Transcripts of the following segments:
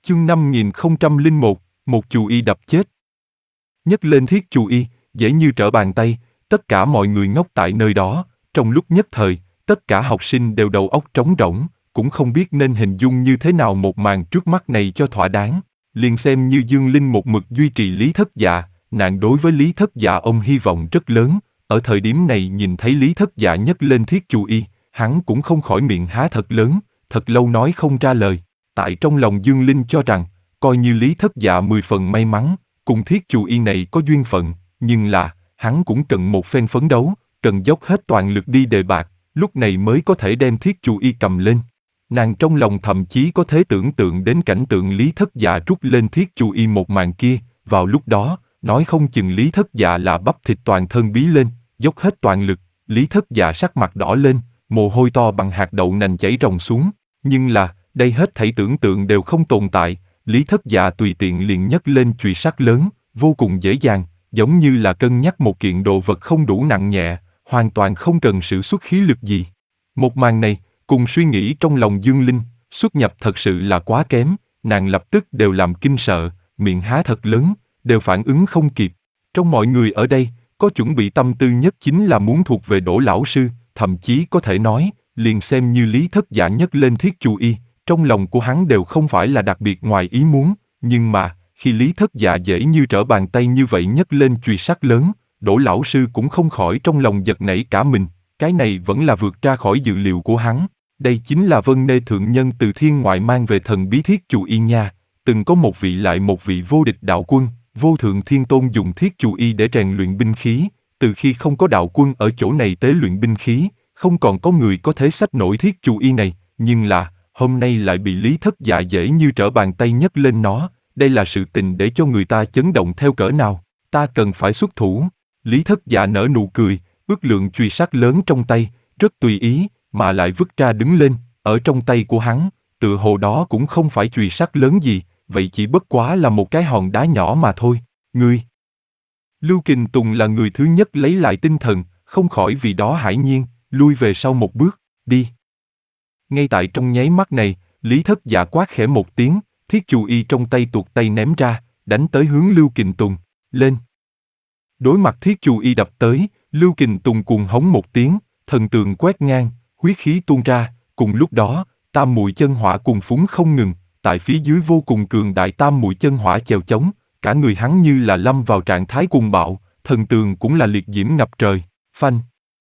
Chương 5001, một chù y đập chết. Nhấc lên thiết chù y, dễ như trở bàn tay, tất cả mọi người ngốc tại nơi đó, trong lúc nhất thời, tất cả học sinh đều đầu óc trống rỗng, cũng không biết nên hình dung như thế nào một màn trước mắt này cho thỏa đáng. Liền xem như Dương Linh một mực duy trì Lý Thất Dạ, nạn đối với Lý Thất Dạ ông hy vọng rất lớn, ở thời điểm này nhìn thấy Lý Thất Dạ nhấc lên thiết chù y, hắn cũng không khỏi miệng há thật lớn, thật lâu nói không ra lời. Tại trong lòng Dương Linh cho rằng, coi như Lý Thất Dạ 10 phần may mắn, cùng thiết chù y này có duyên phận, nhưng là, hắn cũng cần một phen phấn đấu, cần dốc hết toàn lực đi đề bạt, lúc này mới có thể đem thiết chù y cầm lên. Nàng trong lòng thậm chí có thể tưởng tượng đến cảnh tượng Lý Thất Dạ rút lên thiết chù y một màn kia, vào lúc đó, nói không chừng Lý Thất Dạ là bắp thịt toàn thân bí lên, dốc hết toàn lực, Lý Thất Dạ sắc mặt đỏ lên, mồ hôi to bằng hạt đậu nành chảy ròng xuống, nhưng là, đây hết thảy tưởng tượng đều không tồn tại, Lý Thất Dạ tùy tiện liền nhấc lên chùy sắt lớn, vô cùng dễ dàng, giống như là cân nhắc một kiện đồ vật không đủ nặng nhẹ, hoàn toàn không cần sử xuất khí lực gì. Một màn này, cùng suy nghĩ trong lòng Dương Linh, xuất nhập thật sự là quá kém, nàng lập tức đều làm kinh sợ, miệng há thật lớn, đều phản ứng không kịp. Trong mọi người ở đây, có chuẩn bị tâm tư nhất chính là muốn thuộc về Đỗ lão sư, thậm chí có thể nói, liền xem như Lý Thất Dạ nhấc lên thiết chù y, trong lòng của hắn đều không phải là đặc biệt ngoài ý muốn, nhưng mà, khi Lý Thất Dạ dễ như trở bàn tay như vậy nhấc lên chùy sắt lớn, Đỗ lão sư cũng không khỏi trong lòng giật nảy cả mình, cái này vẫn là vượt ra khỏi dự liệu của hắn. Đây chính là Vân Nê thượng nhân từ thiên ngoại mang về thần bí thiết chù y nha, từng có một vị lại một vị vô địch đạo quân, vô thượng thiên tôn dùng thiết chù y để rèn luyện binh khí, từ khi không có đạo quân ở chỗ này tế luyện binh khí, không còn có người có thể xách nổi thiết chù y này, nhưng là, hôm nay lại bị Lý Thất Dạ dễ như trở bàn tay nhấc lên nó, đây là sự tình để cho người ta chấn động theo cỡ nào, ta cần phải xuất thủ. Lý Thất Dạ nở nụ cười, ước lượng chùy sắt lớn trong tay, rất tùy ý, mà lại vứt ra đứng lên, ở trong tay của hắn, tựa hồ đó cũng không phải chùy sắt lớn gì, vậy chỉ bất quá là một cái hòn đá nhỏ mà thôi. Ngươi! Lưu Kình Tùng là người thứ nhất lấy lại tinh thần, không khỏi vì đó hãi nhiên, lui về sau một bước, đi. Ngay tại trong nháy mắt này, Lý Thất Dạ quát khẽ một tiếng, thiết chù y trong tay tuột tay ném ra, đánh tới hướng Lưu Kình Tùng, lên. Đối mặt thiết chù y đập tới, Lưu Kình Tùng cuồng hống một tiếng, thần tường quét ngang, huyết khí tuôn ra, cùng lúc đó, tam muội chân hỏa cuồn phúng không ngừng, tại phía dưới vô cùng cường đại tam muội chân hỏa chèo chống, cả người hắn như là lâm vào trạng thái cuồng bạo, thần tường cũng là liệt diễm ngập trời, phanh.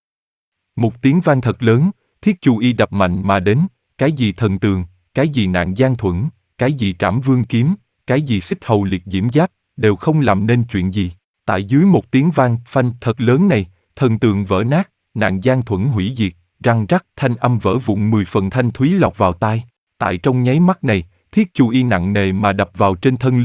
Một tiếng vang thật lớn, thiết chù y đập mạnh mà đến, cái gì thần tường, cái gì nạn gian thuẫn, cái gì trảm vương kiếm, cái gì xích hầu liệt diễm giáp, đều không làm nên chuyện gì. Tại dưới một tiếng vang phanh thật lớn này, thần tường vỡ nát, nạn gian thuẫn hủy diệt, răng rắc thanh âm vỡ vụn 10 phần thanh thúy lọt vào tai. Tại trong nháy mắt này, thiết chù y nặng nề mà đập vào trên thân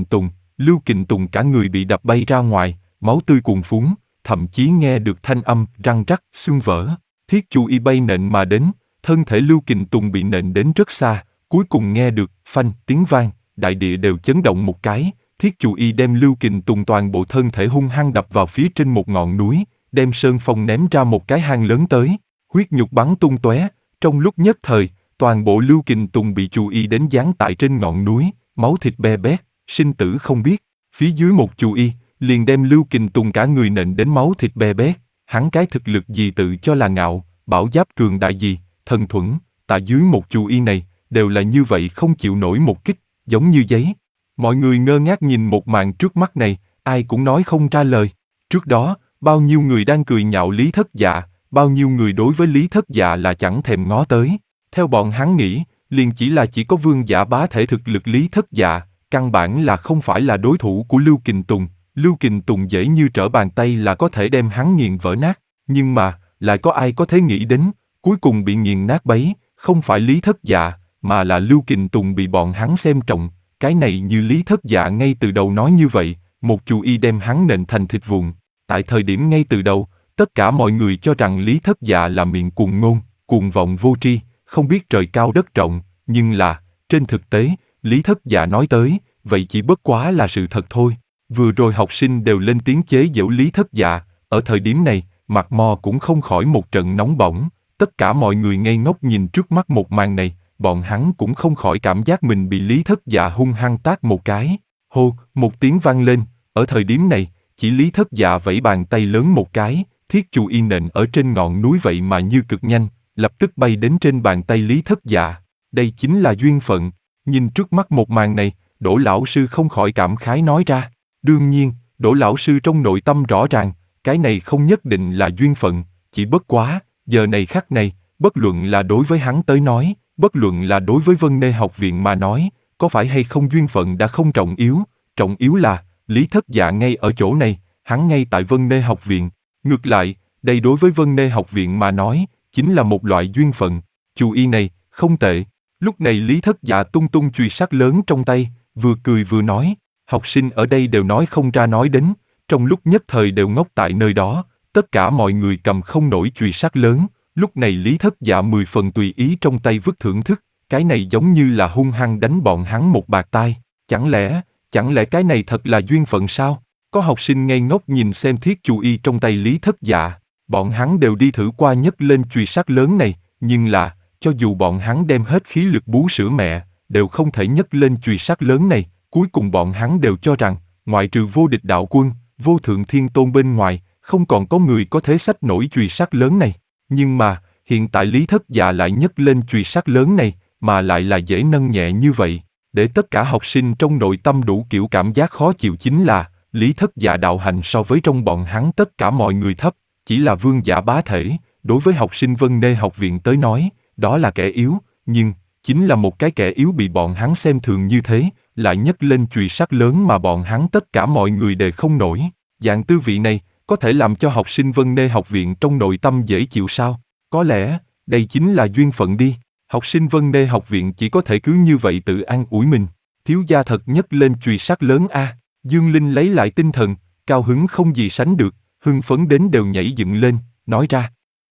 Lưu Kình Tùng cả người bị đập bay ra ngoài, máu tươi cuồn phún, thậm chí nghe được thanh âm răng rắc xương vỡ. Thiết chù y bay nện mà đến, thân thể Lưu Kình Tùng bị nện đến rất xa, cuối cùng nghe được phanh tiếng vang, đại địa đều chấn động một cái. Thiết chù y đem Lưu Kình Tùng toàn bộ thân thể hung hăng đập vào phía trên một ngọn núi, đem sơn phong ném ra một cái hang lớn tới, huyết nhục bắn tung tóe. Trong lúc nhất thời, toàn bộ Lưu Kình Tùng bị chù y đến giáng tại trên ngọn núi, máu thịt be bét, sinh tử không biết. Phía dưới một chù y, liền đem Lưu Kình Tùng cả người nện đến máu thịt be bét. Hắn cái thực lực gì tự cho là ngạo, bảo giáp cường đại gì, thần thuẫn, tại dưới một chù y này, đều là như vậy không chịu nổi một kích, giống như giấy. Mọi người ngơ ngác nhìn một màn trước mắt này, ai cũng nói không ra lời. Trước đó, bao nhiêu người đang cười nhạo Lý Thất Dạ, bao nhiêu người đối với Lý Thất Dạ là chẳng thèm ngó tới. Theo bọn hắn nghĩ, liền chỉ có vương giả bá thể thực lực Lý Thất Dạ, căn bản là không phải là đối thủ của Lưu Kình Tùng. Lưu Kình Tùng dễ như trở bàn tay là có thể đem hắn nghiền vỡ nát, nhưng mà, lại có ai có thể nghĩ đến, cuối cùng bị nghiền nát bấy, không phải Lý Thất Dạ, mà là Lưu Kình Tùng bị bọn hắn xem trọng. Cái này như Lý Thất Dạ ngay từ đầu nói như vậy, một chù y đem hắn nện thành thịt vụn. Tại thời điểm ngay từ đầu, tất cả mọi người cho rằng Lý Thất Dạ là miệng cuồng ngôn, cuồng vọng vô tri, không biết trời cao đất rộng, nhưng là, trên thực tế, Lý Thất Dạ nói tới, vậy chỉ bất quá là sự thật thôi. Vừa rồi học sinh đều lên tiếng chế giễu Lý Thất Dạ, ở thời điểm này, mặt mò cũng không khỏi một trận nóng bỏng, tất cả mọi người ngây ngốc nhìn trước mắt một màn này, bọn hắn cũng không khỏi cảm giác mình bị Lý Thất Dạ hung hăng tát một cái. Hô, một tiếng vang lên, ở thời điểm này, chỉ Lý Thất Dạ vẫy bàn tay lớn một cái, thiết chù y nện ở trên ngọn núi vậy mà như cực nhanh, lập tức bay đến trên bàn tay Lý Thất Dạ. Đây chính là duyên phận. Nhìn trước mắt một màn này, Đỗ lão sư không khỏi cảm khái nói ra. Đương nhiên, Đỗ lão sư trong nội tâm rõ ràng, cái này không nhất định là duyên phận, chỉ bất quá, giờ này khắc này, bất luận là đối với hắn tới nói, bất luận là đối với Vân Nê học viện mà nói, có phải hay không duyên phận đã không trọng yếu là, Lý Thất Dạ ngay ở chỗ này, hắn ngay tại Vân Nê học viện. Ngược lại, đây đối với Vân Nê học viện mà nói, chính là một loại duyên phận. Chú y này, không tệ. Lúc này Lý Thất Dạ tung tung chùy sắt lớn trong tay, vừa cười vừa nói, học sinh ở đây đều nói không ra nói đến, trong lúc nhất thời đều ngốc tại nơi đó, tất cả mọi người cầm không nổi chùy sắt lớn, lúc này Lý Thất Dạ 10 phần tùy ý trong tay vứt thưởng thức, cái này giống như là hung hăng đánh bọn hắn một bạt tai, chẳng lẽ cái này thật là duyên phận sao? Có học sinh ngây ngốc nhìn xem thiết chù y trong tay Lý Thất Dạ, bọn hắn đều đi thử qua nhấc lên chùy sắt lớn này, nhưng là, cho dù bọn hắn đem hết khí lực bú sữa mẹ, đều không thể nhấc lên chùy sắt lớn này, cuối cùng bọn hắn đều cho rằng, ngoại trừ vô địch đạo quân, vô thượng thiên tôn bên ngoài, không còn có người có thể xách nổi chùy sắt lớn này. Nhưng mà, hiện tại Lý Thất Dạ lại nhấc lên chùy sắt lớn này, mà lại là dễ nâng nhẹ như vậy, để tất cả học sinh trong nội tâm đủ kiểu cảm giác khó chịu chính là, Lý Thất Dạ đạo hành so với trong bọn hắn tất cả mọi người thấp, chỉ là vương giả bá thể, đối với học sinh Vân Nê học viện tới nói, đó là kẻ yếu, nhưng, chính là một cái kẻ yếu bị bọn hắn xem thường như thế, lại nhấc lên chùy sắt lớn mà bọn hắn tất cả mọi người đều không nổi. Dạng tư vị này, có thể làm cho học sinh Vân Nê học viện trong nội tâm dễ chịu sao? Có lẽ, đây chính là duyên phận đi. Học sinh Vân Nê học viện chỉ có thể cứ như vậy tự an ủi mình. Thiếu gia thật nhấc lên chùy sắt lớn a. Dương Linh lấy lại tinh thần, cao hứng không gì sánh được, hưng phấn đến đều nhảy dựng lên, nói ra.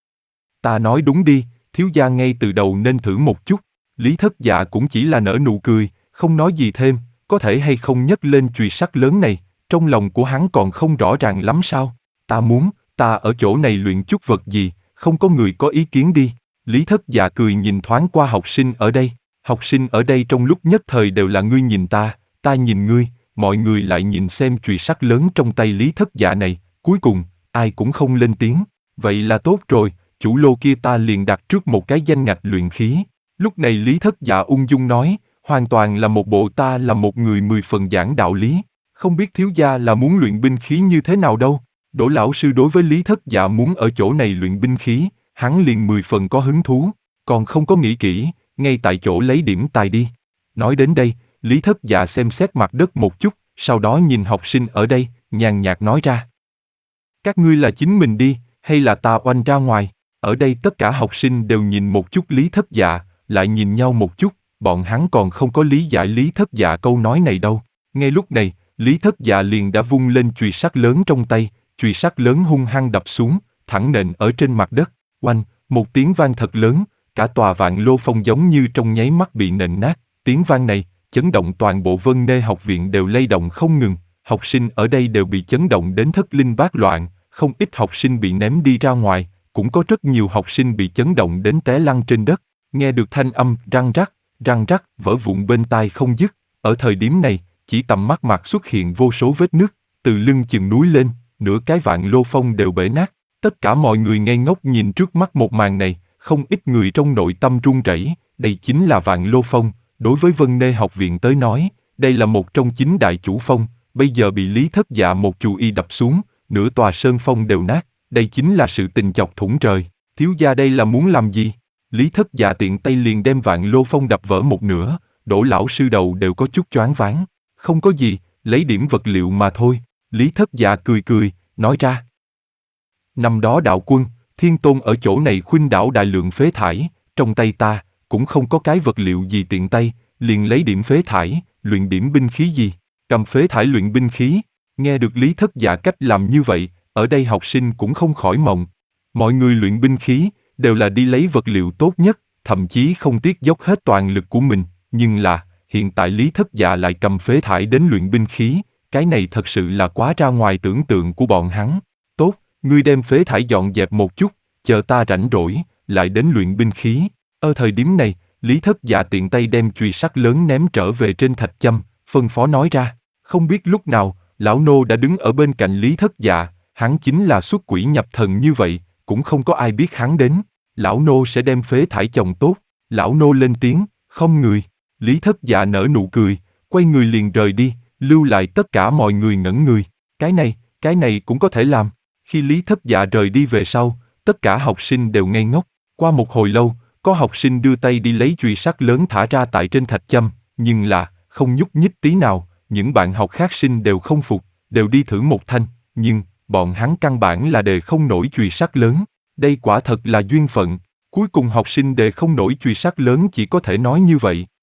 Ta nói đúng đi, thiếu gia ngay từ đầu nên thử một chút. Lý Thất Dạ cũng chỉ là nở nụ cười, không nói gì thêm, có thể hay không nhấc lên chùy sắt lớn này, trong lòng của hắn còn không rõ ràng lắm sao. Ta ở chỗ này luyện chút vật gì, không có người có ý kiến đi. Lý Thất Dạ cười nhìn thoáng qua học sinh ở đây trong lúc nhất thời đều là ngươi nhìn ta nhìn ngươi, mọi người lại nhìn xem chùy sắt lớn trong tay Lý Thất Dạ này, cuối cùng, ai cũng không lên tiếng. Vậy là tốt rồi, chủ lô kia ta liền đặt trước một cái danh ngạch luyện khí. Lúc này Lý Thất Dạ ung dung nói, hoàn toàn là một bộ ta là một người 10 phần giảng đạo lý. Không biết thiếu gia là muốn luyện binh khí như thế nào đâu. Đỗ lão sư đối với Lý Thất Dạ muốn ở chỗ này luyện binh khí, hắn liền 10 phần có hứng thú, còn không có nghĩ kỹ, ngay tại chỗ lấy điểm tài đi. Nói đến đây, Lý Thất Dạ xem xét mặt đất một chút, sau đó nhìn học sinh ở đây, nhàn nhạt nói ra. Các ngươi là chính mình đi, hay là ta oanh ra ngoài? Ở đây tất cả học sinh đều nhìn một chút Lý Thất Dạ, lại nhìn nhau một chút, bọn hắn còn không có lý giải Lý Thất Dạ câu nói này đâu. Ngay lúc này, Lý Thất Dạ liền đã vung lên chùy sắt lớn trong tay, chùy sắt lớn hung hăng đập xuống, thẳng nện ở trên mặt đất. Oanh, một tiếng vang thật lớn, cả tòa Vạn Lô Phong giống như trong nháy mắt bị nện nát. Tiếng vang này, chấn động toàn bộ Vân Nê học viện đều lay động không ngừng, học sinh ở đây đều bị chấn động đến thất linh bát loạn, không ít học sinh bị ném đi ra ngoài, cũng có rất nhiều học sinh bị chấn động đến té lăn trên đất, nghe được thanh âm răng rắc, vỡ vụn bên tai không dứt. Ở thời điểm này, chỉ tầm mắt mặt xuất hiện vô số vết nứt, từ lưng chừng núi lên, nửa cái Vạn Lô Phong đều bể nát. Tất cả mọi người ngây ngốc nhìn trước mắt một màn này, không ít người trong nội tâm run rẩy. Đây chính là Vạn Lô Phong, đối với Vân Nê học viện tới nói, đây là một trong 9 đại chủ phong, bây giờ bị Lý Thất Dạ một chù y đập xuống, nửa tòa sơn phong đều nát, đây chính là sự tình chọc thủng trời. Thiếu gia đây là muốn làm gì? Lý Thất Dạ tiện tay liền đem Vạn Lô Phong đập vỡ một nửa, Đỗ lão sư đầu đều có chút choáng váng. Không có gì, lấy điểm vật liệu mà thôi. Lý Thất Dạ cười, nói ra. Năm đó đạo quân, thiên tôn ở chỗ này khuynh đảo đại lượng phế thải, trong tay ta, cũng không có cái vật liệu gì tiện tay, liền lấy điểm phế thải, luyện điểm binh khí gì, cầm phế thải luyện binh khí. Nghe được Lý Thất Dạ cách làm như vậy, ở đây học sinh cũng không khỏi mộng. Mọi người luyện binh khí, đều là đi lấy vật liệu tốt nhất, thậm chí không tiếc dốc hết toàn lực của mình, nhưng là, hiện tại Lý Thất Dạ lại cầm phế thải đến luyện binh khí, cái này thật sự là quá ra ngoài tưởng tượng của bọn hắn. Tốt, ngươi đem phế thải dọn dẹp một chút, chờ ta rảnh rỗi, lại đến luyện binh khí. Ở thời điểm này, Lý Thất Dạ tiện tay đem chùy sắt lớn ném trở về trên thạch châm, phân phó nói ra. Không biết lúc nào, lão nô đã đứng ở bên cạnh Lý Thất Dạ, hắn chính là xuất quỷ nhập thần như vậy, cũng không có ai biết hắn đến. Lão nô sẽ đem phế thải chồng tốt. Lão nô lên tiếng, không người. Lý Thất Dạ nở nụ cười, quay người liền rời đi, lưu lại tất cả mọi người ngẩn người. Cái này cũng có thể làm. Khi Lý Thất Dạ rời đi về sau, tất cả học sinh đều ngây ngốc. Qua một hồi lâu, có học sinh đưa tay đi lấy chùy sắt lớn thả ra tại trên thạch châm, nhưng là, không nhúc nhích tí nào. Những bạn học khác sinh đều không phục, đều đi thử một thanh, nhưng, bọn hắn căn bản là đề không nổi chùy sắt lớn. Đây quả thật là duyên phận. Cuối cùng học sinh đề không nổi chùy sắt lớn chỉ có thể nói như vậy.